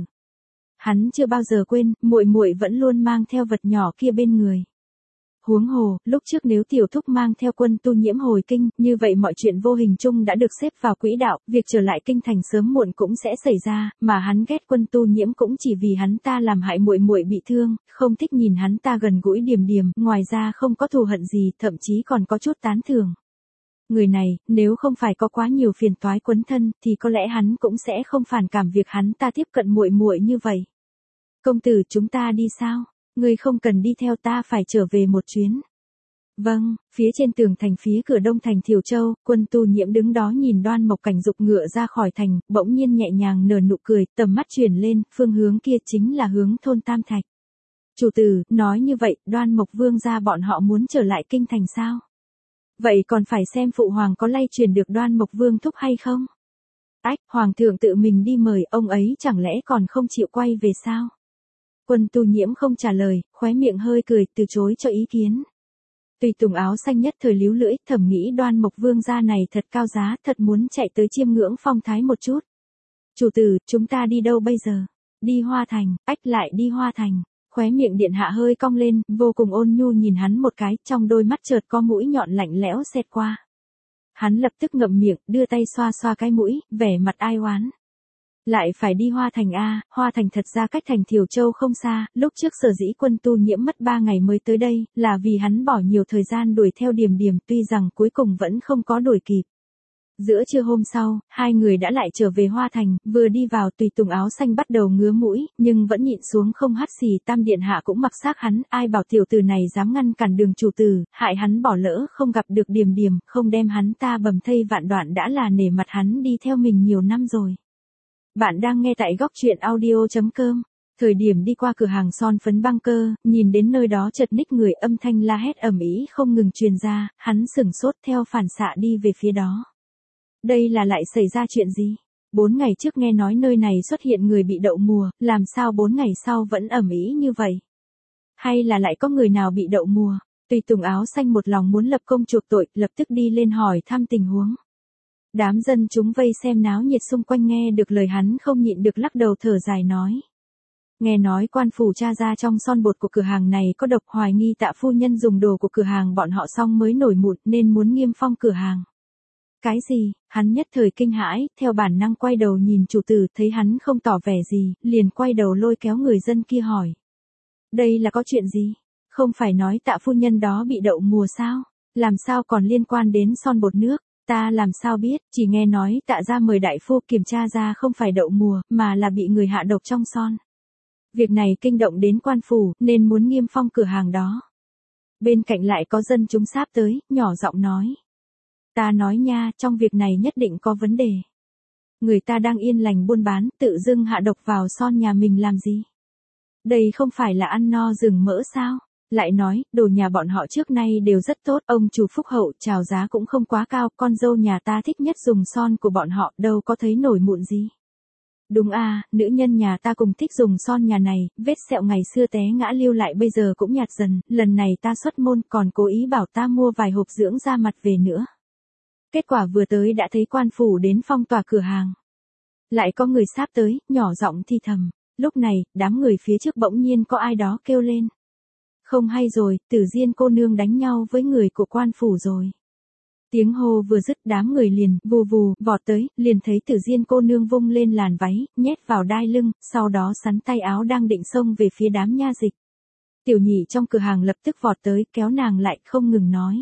Hắn chưa bao giờ quên, muội muội vẫn luôn mang theo vật nhỏ kia bên người. Huống hồ, lúc trước nếu tiểu thúc mang theo Quân Tu Nhiễm hồi kinh, như vậy mọi chuyện vô hình chung đã được xếp vào quỹ đạo, việc trở lại kinh thành sớm muộn cũng sẽ xảy ra, mà hắn ghét Quân Tu Nhiễm cũng chỉ vì hắn ta làm hại muội muội bị thương, không thích nhìn hắn ta gần gũi Điềm Điềm, ngoài ra không có thù hận gì, thậm chí còn có chút tán thưởng. Người này, nếu không phải có quá nhiều phiền toái quấn thân, thì có lẽ hắn cũng sẽ không phản cảm việc hắn ta tiếp cận muội muội như vậy. Công tử, chúng ta đi sao? Ngươi không cần đi theo, ta phải trở về một chuyến. Vâng, phía trên tường thành phía cửa đông thành Thiều Châu, Quân Tu Nhiễm đứng đó nhìn Đoan Mộc Cảnh dục ngựa ra khỏi thành, bỗng nhiên nhẹ nhàng nở nụ cười, tầm mắt chuyển lên, phương hướng kia chính là hướng thôn Tam Thạch. Chủ tử, nói như vậy, Đoan Mộc Vương gia bọn họ muốn trở lại kinh thành sao? Vậy còn phải xem phụ hoàng có lay truyền được Đoan Mộc Vương thúc hay không? Ách, hoàng thượng tự mình đi mời, ông ấy chẳng lẽ còn không chịu quay về sao? Quân Tu Nhiễm không trả lời, khóe miệng hơi cười, từ chối cho ý kiến. Tùy Tùng áo xanh nhất thời líu lưỡi, thầm nghĩ Đoan Mộc vương gia này thật cao giá, thật muốn chạy tới chiêm ngưỡng phong thái một chút. Chủ tử, chúng ta đi đâu bây giờ? Đi Hoa Thành. Ách, lại đi Hoa Thành. Khóe miệng điện hạ hơi cong lên, vô cùng ôn nhu nhìn hắn một cái, trong đôi mắt chợt có mũi nhọn lạnh lẽo xẹt qua. Hắn lập tức ngậm miệng, đưa tay xoa xoa cái mũi, vẻ mặt ai oán. Lại phải đi Hoa Thành a, Hoa Thành thật ra cách thành Thiều Châu không xa, lúc trước sở dĩ Quân Tu Nhiễm mất ba ngày mới tới đây, là vì hắn bỏ nhiều thời gian đuổi theo Điềm Điềm, tuy rằng cuối cùng vẫn không có đuổi kịp. Giữa trưa hôm sau, hai người đã lại trở về Hoa Thành, vừa đi vào Tùy Tùng áo xanh bắt đầu ngứa mũi, nhưng vẫn nhịn xuống không hắt xì. Tam điện hạ cũng mặc xác hắn, ai bảo tiểu tử này dám ngăn cản đường chủ tử, hại hắn bỏ lỡ không gặp được Điềm Điềm, không đem hắn ta bầm thây vạn đoạn đã là nể mặt hắn đi theo mình nhiều năm rồi. Bạn đang nghe tại góc truyện audio chấm com. Thời điểm đi qua cửa hàng son phấn băng cơ, nhìn đến nơi đó chợt ních người, âm thanh la hét ầm ĩ không ngừng truyền ra, hắn sửng sốt theo phản xạ đi về phía đó. Đây là lại xảy ra chuyện gì? Bốn ngày trước nghe nói nơi này xuất hiện người bị đậu mùa, làm sao bốn ngày sau vẫn ầm ĩ như vậy? Hay là lại có người nào bị đậu mùa? Tùy Tùng áo xanh một lòng muốn lập công chuộc tội, lập tức đi lên hỏi thăm tình huống. Đám dân chúng vây xem náo nhiệt xung quanh nghe được lời hắn không nhịn được lắc đầu thở dài nói. Nghe nói quan phủ tra ra trong son bột của cửa hàng này có độc, hoài nghi Tạ phu nhân dùng đồ của cửa hàng bọn họ xong mới nổi mụn nên muốn niêm phong cửa hàng. Cái gì? Hắn nhất thời kinh hãi, theo bản năng quay đầu nhìn chủ tử, thấy hắn không tỏ vẻ gì, liền quay đầu lôi kéo người dân kia hỏi. Đây là có chuyện gì? Không phải nói Tạ phu nhân đó bị đậu mùa sao? Làm sao còn liên quan đến son bột nước? Ta làm sao biết, chỉ nghe nói Tạ gia mời đại phu kiểm tra ra không phải đậu mùa, mà là bị người hạ độc trong son. Việc này kinh động đến quan phủ, nên muốn niêm phong cửa hàng đó. Bên cạnh lại có dân chúng sáp tới, nhỏ giọng nói. Ta nói nha, trong việc này nhất định có vấn đề. Người ta đang yên lành buôn bán, tự dưng hạ độc vào son nhà mình làm gì? Đây không phải là ăn no rừng mỡ sao? Lại nói, đồ nhà bọn họ trước nay đều rất tốt, ông chủ phúc hậu, chào giá cũng không quá cao, con dâu nhà ta thích nhất dùng son của bọn họ, đâu có thấy nổi mụn gì. Đúng à, nữ nhân nhà ta cùng thích dùng son nhà này, vết sẹo ngày xưa té ngã lưu lại bây giờ cũng nhạt dần, lần này ta xuất môn còn cố ý bảo ta mua vài hộp dưỡng da mặt về nữa. Kết quả vừa tới đã thấy quan phủ đến phong tỏa cửa hàng. Lại có người sáp tới, nhỏ giọng thì thầm, lúc này, đám người phía trước bỗng nhiên có ai đó kêu lên. Không hay rồi, Tử Diên cô nương đánh nhau với người của quan phủ rồi. Tiếng hô vừa dứt, đám người liền, vù vù, vọt tới, liền thấy Tử Diên cô nương vung lên làn váy, nhét vào đai lưng, sau đó sắn tay áo đang định xông về phía đám nha dịch. Tiểu nhị trong cửa hàng lập tức vọt tới, kéo nàng lại, không ngừng nói.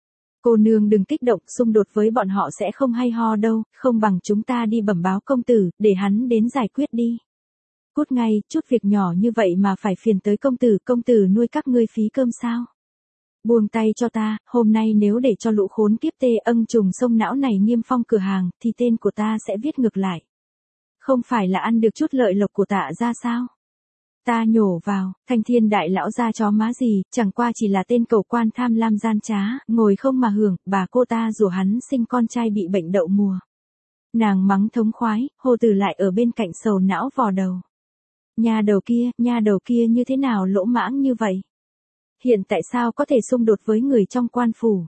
Cô nương đừng kích động, xung đột với bọn họ sẽ không hay ho đâu, không bằng chúng ta đi bẩm báo công tử, để hắn đến giải quyết đi. Cút ngay, chút việc nhỏ như vậy mà phải phiền tới công tử, công tử nuôi các ngươi phí cơm sao? Buông tay cho ta, hôm nay nếu để cho lũ khốn kiếp tê âng trùng sông não này niêm phong cửa hàng, thì tên của ta sẽ viết ngược lại. Không phải là ăn được chút lợi lộc của Tạ gia sao? Ta nhổ vào, Thanh Thiên đại lão gia chó má gì, chẳng qua chỉ là tên cầu quan tham lam gian trá, ngồi không mà hưởng, bà cô ta rủ hắn sinh con trai bị bệnh đậu mùa. Nàng mắng thống khoái, Hồ Tử lại ở bên cạnh sầu não vò đầu. Nhà đầu kia, nhà đầu kia như thế nào lỗ mãng như vậy? Hiện tại sao có thể xung đột với người trong quan phủ?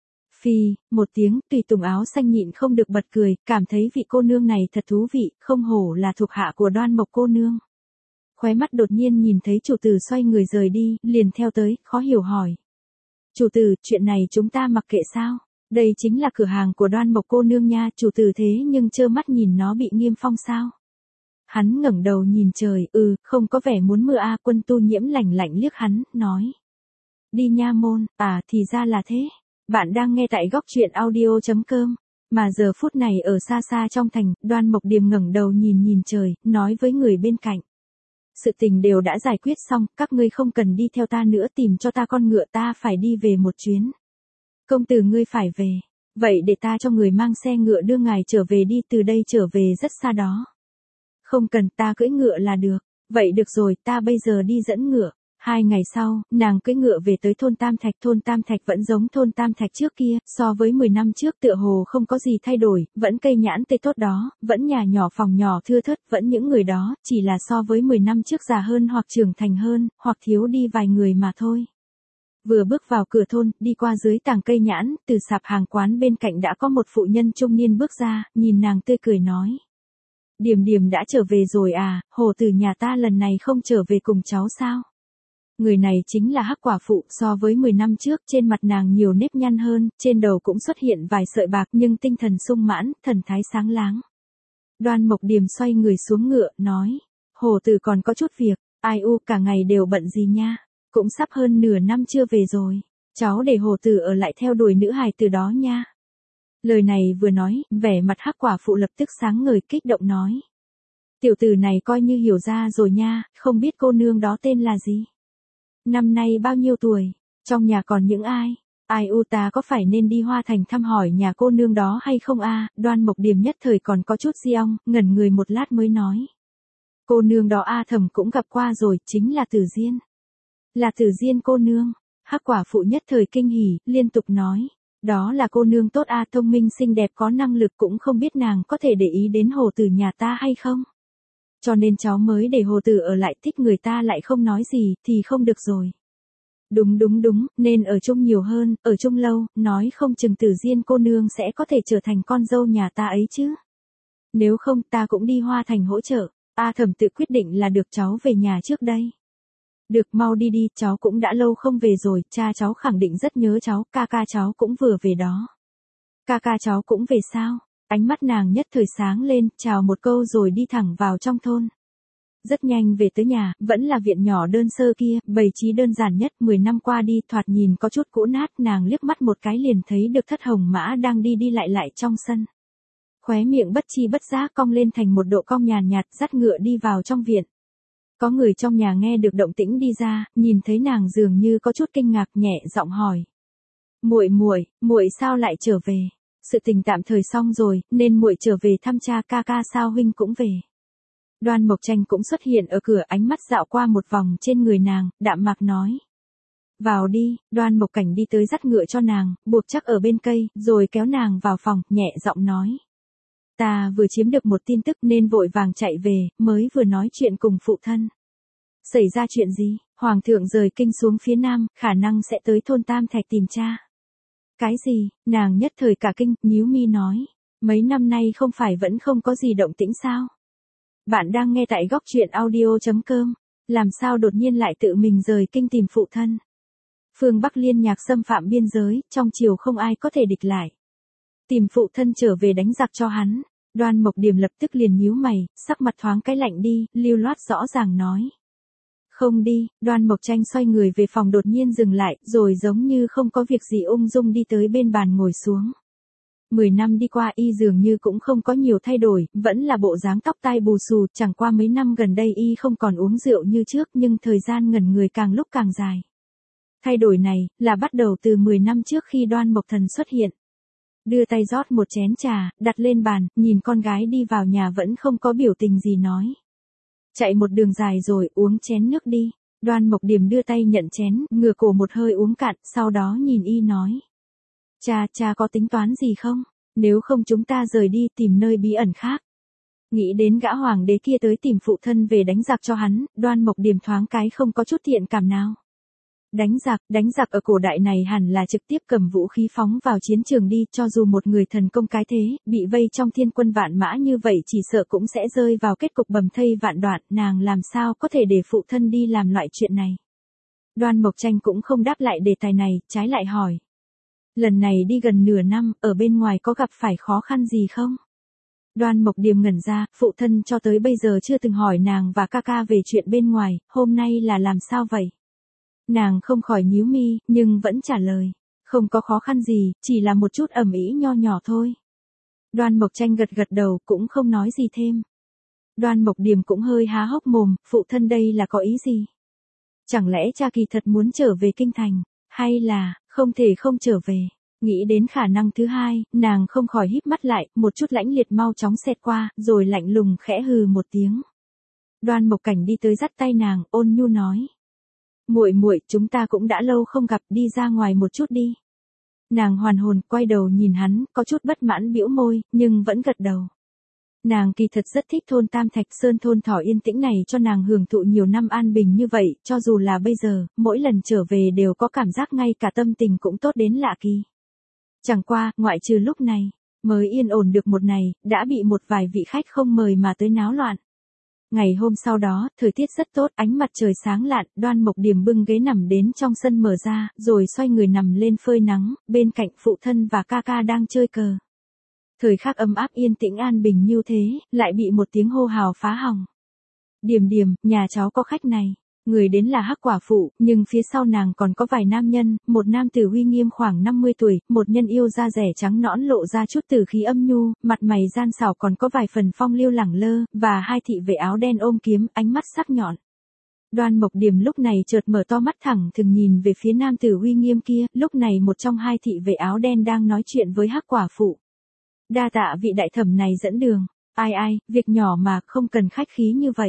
Phi, một tiếng, Tùy Tùng áo xanh nhịn không được bật cười, cảm thấy vị cô nương này thật thú vị, không hổ là thuộc hạ của Đoan Mộc cô nương. Khóe mắt đột nhiên nhìn thấy chủ tử xoay người rời đi, liền theo tới, khó hiểu hỏi. Chủ tử, chuyện này chúng ta mặc kệ sao? Đây chính là cửa hàng của Đoan Mộc cô nương nha, chủ tử thế nhưng trơ mắt nhìn nó bị niêm phong sao? Hắn ngẩng đầu nhìn trời, ừ, không có vẻ muốn mưa a. Quân Tu Nhiễm lạnh lạnh liếc hắn, nói. Đi nha môn, à thì ra là thế. Bạn đang nghe tại góc truyện audio chấm com. Mà giờ phút này ở xa xa trong thành, Đoan Mộc Điềm ngẩng đầu nhìn nhìn trời, nói với người bên cạnh. Sự tình đều đã giải quyết xong, các ngươi không cần đi theo ta nữa, tìm cho ta con ngựa, ta phải đi về một chuyến. Công tử ngươi phải về. Vậy để ta cho người mang xe ngựa đưa ngài trở về đi, từ đây trở về rất xa đó. Không cần, ta cưỡi ngựa là được. Vậy được rồi, ta bây giờ đi dẫn ngựa. Hai ngày sau, nàng cưỡi ngựa về tới thôn Tam Thạch. Thôn Tam Thạch vẫn giống thôn Tam Thạch trước kia, so với mười năm trước tựa hồ không có gì thay đổi, vẫn cây nhãn tây tốt đó, vẫn nhà nhỏ phòng nhỏ thưa thớt, vẫn những người đó, chỉ là so với mười năm trước già hơn hoặc trưởng thành hơn, hoặc thiếu đi vài người mà thôi. Vừa bước vào cửa thôn, đi qua dưới tàng cây nhãn, từ sạp hàng quán bên cạnh đã có một phụ nhân trung niên bước ra, nhìn nàng tươi cười nói. Điềm Điềm đã trở về rồi à, hồ tử nhà ta lần này không trở về cùng cháu sao? Người này chính là Hắc Quả Phụ, so với mười năm trước, trên mặt nàng nhiều nếp nhăn hơn, trên đầu cũng xuất hiện vài sợi bạc nhưng tinh thần sung mãn, thần thái sáng láng. Đoan Mộc Điềm xoay người xuống ngựa, nói, hồ tử còn có chút việc, ai u cả ngày đều bận gì nha, cũng sắp hơn nửa năm chưa về rồi, cháu để hồ tử ở lại theo đuổi nữ hài từ đó nha. Lời này vừa nói, vẻ mặt Hắc Quả Phụ lập tức sáng ngời kích động nói. Tiểu tử này coi như hiểu ra rồi nha, không biết cô nương đó tên là gì? Năm nay bao nhiêu tuổi? Trong nhà còn những ai? Ai u ta có phải nên đi Hoa Thành thăm hỏi nhà cô nương đó hay không a? Đoan Mộc Điềm nhất thời còn có chút di ong, ngẩn người một lát mới nói. Cô nương đó a thầm cũng gặp qua rồi, chính là Tử Diên. Là Tử Diên cô nương. Hắc Quả Phụ nhất thời kinh hỉ, liên tục nói. Đó là cô nương tốt a, thông minh xinh đẹp có năng lực, cũng không biết nàng có thể để ý đến hồ tử nhà ta hay không. Cho nên cháu mới để hồ tử ở lại, thích người ta lại không nói gì, thì không được rồi. Đúng đúng đúng, nên ở chung nhiều hơn, ở chung lâu, nói không chừng Tử Diên cô nương sẽ có thể trở thành con dâu nhà ta ấy chứ. Nếu không ta cũng đi Hoa Thành hỗ trợ, a thẩm tự quyết định là được, cháu về nhà trước đây. Được, mau đi đi, cháu cũng đã lâu không về rồi, cha cháu khẳng định rất nhớ cháu, ca ca cháu cũng vừa về đó. Ca ca cháu cũng về sao? Ánh mắt nàng nhất thời sáng lên, chào một câu rồi đi thẳng vào trong thôn. Rất nhanh về tới nhà, vẫn là viện nhỏ đơn sơ kia, bày trí đơn giản nhất, mười năm qua đi, thoạt nhìn có chút cũ nát, nàng liếc mắt một cái liền thấy được Thất Hồng Mã đang đi đi lại lại trong sân. Khóe miệng bất chi bất giác cong lên thành một độ cong nhàn nhạt, dắt ngựa đi vào trong viện. Có người trong nhà nghe được động tĩnh đi ra, nhìn thấy nàng dường như có chút kinh ngạc, nhẹ giọng hỏi. Muội muội, muội sao lại trở về? Sự tình tạm thời xong rồi, nên muội trở về thăm cha, ca ca sao huynh cũng về. Đoan Mộc Tranh cũng xuất hiện ở cửa, ánh mắt dạo qua một vòng trên người nàng, đạm mạc nói. Vào đi. Đoan Mộc Cảnh đi tới dắt ngựa cho nàng, buộc chắc ở bên cây, rồi kéo nàng vào phòng, nhẹ giọng nói. Ta vừa chiếm được một tin tức nên vội vàng chạy về, mới vừa nói chuyện cùng phụ thân. Xảy ra chuyện gì? Hoàng thượng rời kinh xuống phía nam, khả năng sẽ tới thôn Tam Thạch tìm cha. Cái gì? Nàng nhất thời cả kinh, nhíu mi nói. Mấy năm nay không phải vẫn không có gì động tĩnh sao? Bạn đang nghe tại góc truyện audio chấm com. Làm sao đột nhiên lại tự mình rời kinh tìm phụ thân? Phương Bắc liên nhạc xâm phạm biên giới, trong triều không ai có thể địch lại. Tìm phụ thân trở về đánh giặc cho hắn. Đoan Mộc Điềm lập tức liền nhíu mày, sắc mặt thoáng cái lạnh đi, lưu loát rõ ràng nói. Không đi. Đoan Mộc Tranh xoay người về phòng đột nhiên dừng lại, rồi giống như không có việc gì ung dung đi tới bên bàn ngồi xuống. Mười năm đi qua y dường như cũng không có nhiều thay đổi, vẫn là bộ dáng tóc tai bù xù, chẳng qua mấy năm gần đây y không còn uống rượu như trước, nhưng thời gian ngẩn người càng lúc càng dài. Thay đổi này, là bắt đầu từ mười năm trước khi Đoan Mộc Thần xuất hiện. Đưa tay rót một chén trà, đặt lên bàn, nhìn con gái đi vào nhà vẫn không có biểu tình gì nói. Chạy một đường dài rồi, uống chén nước đi. Đoan Mộc Điềm đưa tay nhận chén, ngửa cổ một hơi uống cạn, sau đó nhìn y nói. Cha, cha có tính toán gì không? Nếu không chúng ta rời đi tìm nơi bí ẩn khác. Nghĩ đến gã hoàng đế kia tới tìm phụ thân về đánh giặc cho hắn, Đoan Mộc Điềm thoáng cái không có chút thiện cảm nào. Đánh giặc, đánh giặc ở cổ đại này hẳn là trực tiếp cầm vũ khí phóng vào chiến trường đi, cho dù một người thần công cái thế, bị vây trong thiên quân vạn mã như vậy chỉ sợ cũng sẽ rơi vào kết cục bầm thây vạn đoạn, nàng làm sao có thể để phụ thân đi làm loại chuyện này. Đoan Mộc Tranh cũng không đáp lại đề tài này, trái lại hỏi. Lần này đi gần nửa năm, ở bên ngoài có gặp phải khó khăn gì không? Đoan Mộc Điềm ngẩn ra, phụ thân cho tới bây giờ chưa từng hỏi nàng và ca ca về chuyện bên ngoài, hôm nay là làm sao vậy? Nàng không khỏi nhíu mi, nhưng vẫn trả lời. Không có khó khăn gì, chỉ là một chút ầm ĩ nho nhỏ thôi. Đoan Mộc Tranh gật gật đầu, cũng không nói gì thêm. Đoan Mộc Điềm cũng hơi há hốc mồm, phụ thân đây là có ý gì? Chẳng lẽ cha kỳ thật muốn trở về kinh thành, hay là, không thể không trở về? Nghĩ đến khả năng thứ hai, nàng không khỏi híp mắt lại, một chút lãnh liệt mau chóng xẹt qua, rồi lạnh lùng khẽ hừ một tiếng. Đoan Mộc Cảnh đi tới dắt tay nàng, ôn nhu nói. Muội muội, chúng ta cũng đã lâu không gặp, đi ra ngoài một chút đi. Nàng hoàn hồn, quay đầu nhìn hắn, có chút bất mãn bĩu môi, nhưng vẫn gật đầu. Nàng kỳ thật rất thích thôn Tam Thạch Sơn thôn thỏ yên tĩnh này cho nàng hưởng thụ nhiều năm an bình như vậy, cho dù là bây giờ, mỗi lần trở về đều có cảm giác ngay cả tâm tình cũng tốt đến lạ kỳ. Chẳng qua, ngoại trừ lúc này, mới yên ổn được một ngày, đã bị một vài vị khách không mời mà tới náo loạn. Ngày hôm sau đó, thời tiết rất tốt, ánh mặt trời sáng lạn, Đoan Mộc Điềm bưng ghế nằm đến trong sân mở ra, rồi xoay người nằm lên phơi nắng, bên cạnh phụ thân và ca ca đang chơi cờ. Thời khắc ấm áp yên tĩnh an bình như thế, lại bị một tiếng hô hào phá hỏng. Điềm Điềm, nhà cháu có khách này. Người đến là Hắc Quả Phụ, nhưng phía sau nàng còn có vài nam nhân, một nam tử uy nghiêm khoảng năm mươi tuổi, một nhân yêu da rẻ trắng nõn lộ ra chút tử khí âm nhu, mặt mày gian xảo còn có vài phần phong lưu lẳng lơ, và hai thị vệ áo đen ôm kiếm, ánh mắt sắc nhọn. Đoan Mộc Điềm lúc này chợt mở to mắt thẳng thừng nhìn về phía nam tử uy nghiêm kia, lúc này một trong hai thị vệ áo đen đang nói chuyện với Hắc Quả Phụ. Đa tạ vị đại thẩm này dẫn đường. Ai ai, việc nhỏ mà, không cần khách khí như vậy.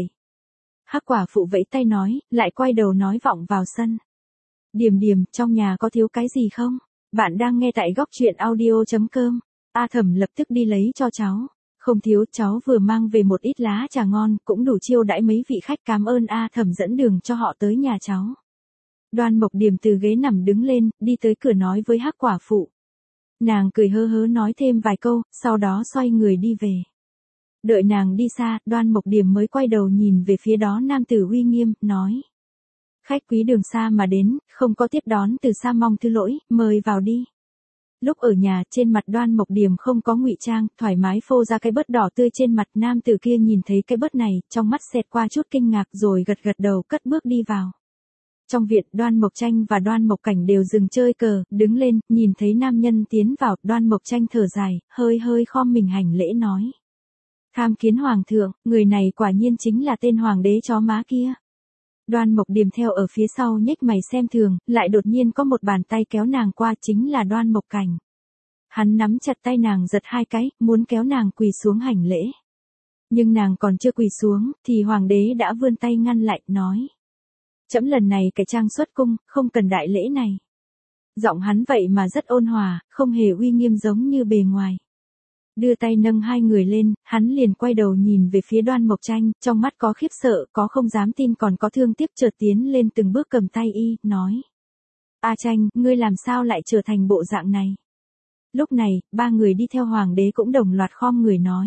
Hắc Quả Phụ vẫy tay nói, lại quay đầu nói vọng vào sân. Điềm Điềm, trong nhà có thiếu cái gì không? Bạn đang nghe tại góc truyện audio chấm com. A Thẩm lập tức đi lấy cho cháu. Không thiếu, cháu vừa mang về một ít lá trà ngon, cũng đủ chiêu đãi mấy vị khách, cảm ơn A Thẩm dẫn đường cho họ tới nhà cháu. Đoan Mộc Điềm từ ghế nằm đứng lên, đi tới cửa nói với Hắc Quả Phụ. Nàng cười hớ hớ nói thêm vài câu, sau đó xoay người đi về. Đợi nàng đi xa, Đoan Mộc Điềm mới quay đầu nhìn về phía đó nam tử uy nghiêm, nói. Khách quý đường xa mà đến, không có tiếp đón từ xa mong thứ lỗi, mời vào đi. Lúc ở nhà, trên mặt Đoan Mộc Điềm không có ngụy trang, thoải mái phô ra cái bớt đỏ tươi trên mặt, nam tử kia nhìn thấy cái bớt này, trong mắt xẹt qua chút kinh ngạc rồi gật gật đầu cất bước đi vào. Trong viện, Đoan Mộc Tranh và Đoan Mộc Cảnh đều dừng chơi cờ, đứng lên, nhìn thấy nam nhân tiến vào, Đoan Mộc Tranh thở dài, hơi hơi khom mình hành lễ nói. Tham kiến hoàng thượng, người này quả nhiên chính là tên hoàng đế chó má kia. Đoan Mộc Điềm theo ở phía sau nhếch mày xem thường, lại đột nhiên có một bàn tay kéo nàng qua, chính là Đoan Mộc Cảnh. Hắn nắm chặt tay nàng giật hai cái, muốn kéo nàng quỳ xuống hành lễ. Nhưng nàng còn chưa quỳ xuống, thì hoàng đế đã vươn tay ngăn lại, nói. Trẫm lần này cải trang xuất cung, không cần đại lễ này. Giọng hắn vậy mà rất ôn hòa, không hề uy nghiêm giống như bề ngoài. Đưa tay nâng hai người lên, hắn liền quay đầu nhìn về phía Đoan Mộc Tranh, trong mắt có khiếp sợ, có không dám tin còn có thương tiếc, chợt tiến lên từng bước cầm tay y, nói. A Tranh, ngươi làm sao lại trở thành bộ dạng này? Lúc này, ba người đi theo hoàng đế cũng đồng loạt khom người nói.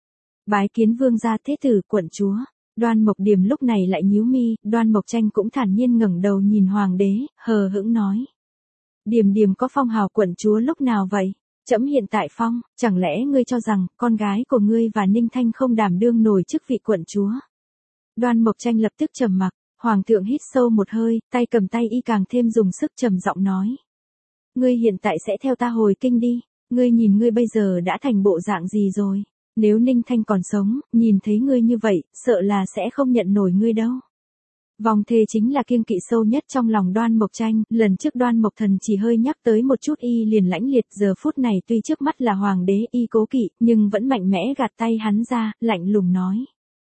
Bái kiến vương gia thế tử quận chúa. Đoan Mộc Điềm lúc này lại nhíu mi, Đoan Mộc Tranh cũng thản nhiên ngẩng đầu nhìn hoàng đế, hờ hững nói. Điềm Điềm có phong hào quận chúa lúc nào vậy? Trẫm hiện tại phong, chẳng lẽ ngươi cho rằng, con gái của ngươi và Ninh Thanh không đảm đương nổi chức vị quận chúa? Đoan Mộc Tranh lập tức trầm mặc, hoàng thượng hít sâu một hơi, tay cầm tay y càng thêm dùng sức trầm giọng nói. Ngươi hiện tại sẽ theo ta hồi kinh đi, ngươi nhìn ngươi bây giờ đã thành bộ dạng gì rồi? Nếu Ninh Thanh còn sống, nhìn thấy ngươi như vậy, sợ là sẽ không nhận nổi ngươi đâu. Vòng thề chính là kiêng kỵ sâu nhất trong lòng Đoan Mộc Tranh, lần trước Đoan Mộc Thần chỉ hơi nhắc tới một chút y liền lãnh liệt, giờ phút này tuy trước mắt là hoàng đế y cố kỵ, nhưng vẫn mạnh mẽ gạt tay hắn ra, lạnh lùng nói.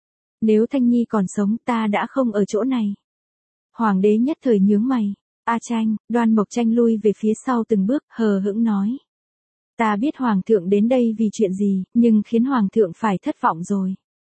Nếu Thanh Nhi còn sống ta đã không ở chỗ này. Hoàng đế nhất thời nhướng mày. A Tranh, Đoan Mộc Tranh lui về phía sau từng bước, hờ hững nói. Ta biết hoàng thượng đến đây vì chuyện gì, nhưng khiến hoàng thượng phải thất vọng rồi.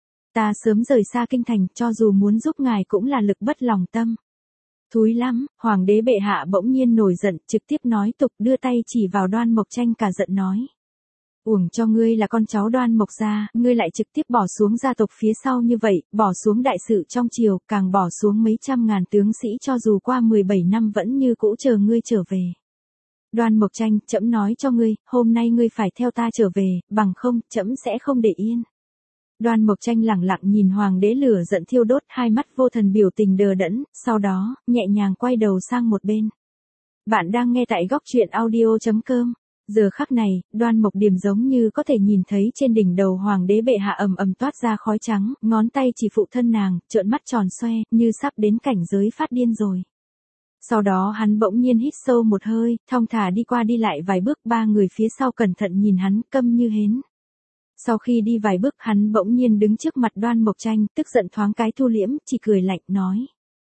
Ta sớm rời xa kinh thành, cho dù muốn giúp ngài cũng là lực bất lòng tâm. Thúi lắm, hoàng đế bệ hạ bỗng nhiên nổi giận, trực tiếp nói tục, đưa tay chỉ vào Đoan Mộc Tranh cả giận nói. Uổng cho ngươi là con cháu Đoan Mộc gia, ngươi lại trực tiếp bỏ xuống gia tộc phía sau như vậy, bỏ xuống đại sự trong triều, càng bỏ xuống mấy trăm ngàn tướng sĩ cho dù qua mười bảy năm vẫn như cũ chờ ngươi trở về. Đoan Mộc Tranh, trẫm nói cho ngươi, hôm nay ngươi phải theo ta trở về, bằng không, trẫm sẽ không để yên. Đoan Mộc Tranh lẳng lặng nhìn hoàng đế lửa giận thiêu đốt, hai mắt vô thần biểu tình đờ đẫn, sau đó, nhẹ nhàng quay đầu sang một bên. Bạn đang nghe tại góc truyện audio chấm com. Giờ khắc này, Đoan Mộc Điềm giống như có thể nhìn thấy trên đỉnh đầu hoàng đế bệ hạ ầm ầm toát ra khói trắng, ngón tay chỉ phụ thân nàng, trợn mắt tròn xoe, như sắp đến cảnh giới phát điên rồi. Sau đó hắn bỗng nhiên hít sâu một hơi, thong thả đi qua đi lại vài bước, ba người phía sau cẩn thận nhìn hắn, câm như hến. Sau khi đi vài bước hắn bỗng nhiên đứng trước mặt Đoan Mộc Tranh, tức giận thoáng cái thu liễm, chỉ cười lạnh, nói.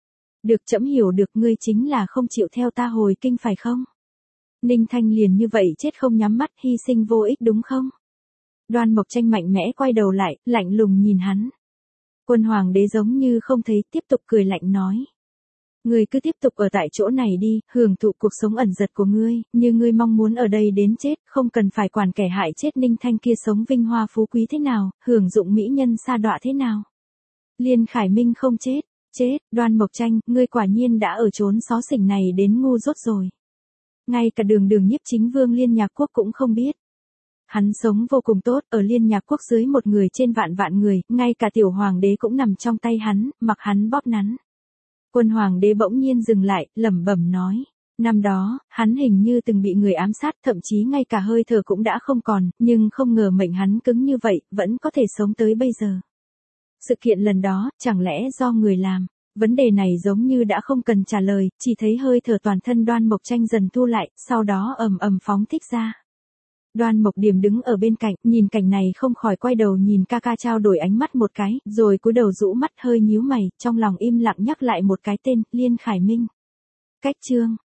Được, trẫm hiểu được, ngươi chính là không chịu theo ta hồi kinh phải không? Ninh Thanh liền như vậy chết không nhắm mắt, hy sinh vô ích đúng không? Đoan Mộc Tranh mạnh mẽ quay đầu lại, lạnh lùng nhìn hắn. Quân hoàng đế giống như không thấy, tiếp tục cười lạnh nói. Ngươi cứ tiếp tục ở tại chỗ này đi, hưởng thụ cuộc sống ẩn dật của ngươi, như ngươi mong muốn ở đây đến chết, không cần phải quản kẻ hại chết Ninh Thanh kia sống vinh hoa phú quý thế nào, hưởng dụng mỹ nhân sa đọa thế nào. Liên Khải Minh không chết, chết, Đoan Mộc Tranh, ngươi quả nhiên đã ở trốn xó xỉnh này đến ngu dốt rồi. Ngay cả đường đường nhiếp chính vương Liên Nhạc Quốc cũng không biết. Hắn sống vô cùng tốt, ở Liên Nhạc Quốc dưới một người trên vạn vạn người, ngay cả tiểu hoàng đế cũng nằm trong tay hắn, mặc hắn bóp nắn. Quân hoàng đế bỗng nhiên dừng lại, lẩm bẩm nói. Năm đó, hắn hình như từng bị người ám sát, thậm chí ngay cả hơi thở cũng đã không còn, nhưng không ngờ mệnh hắn cứng như vậy, vẫn có thể sống tới bây giờ. Sự kiện lần đó, chẳng lẽ do người làm? Vấn đề này giống như đã không cần trả lời, chỉ thấy hơi thở toàn thân Đoan Mộc Tranh dần thu lại, sau đó ầm ầm phóng thích ra. Đoan Mộc Điềm đứng ở bên cạnh, nhìn cảnh này không khỏi quay đầu nhìn ca ca trao đổi ánh mắt một cái, rồi cúi đầu rũ mắt hơi nhíu mày, trong lòng im lặng nhắc lại một cái tên, Liên Khải Minh. Cách chương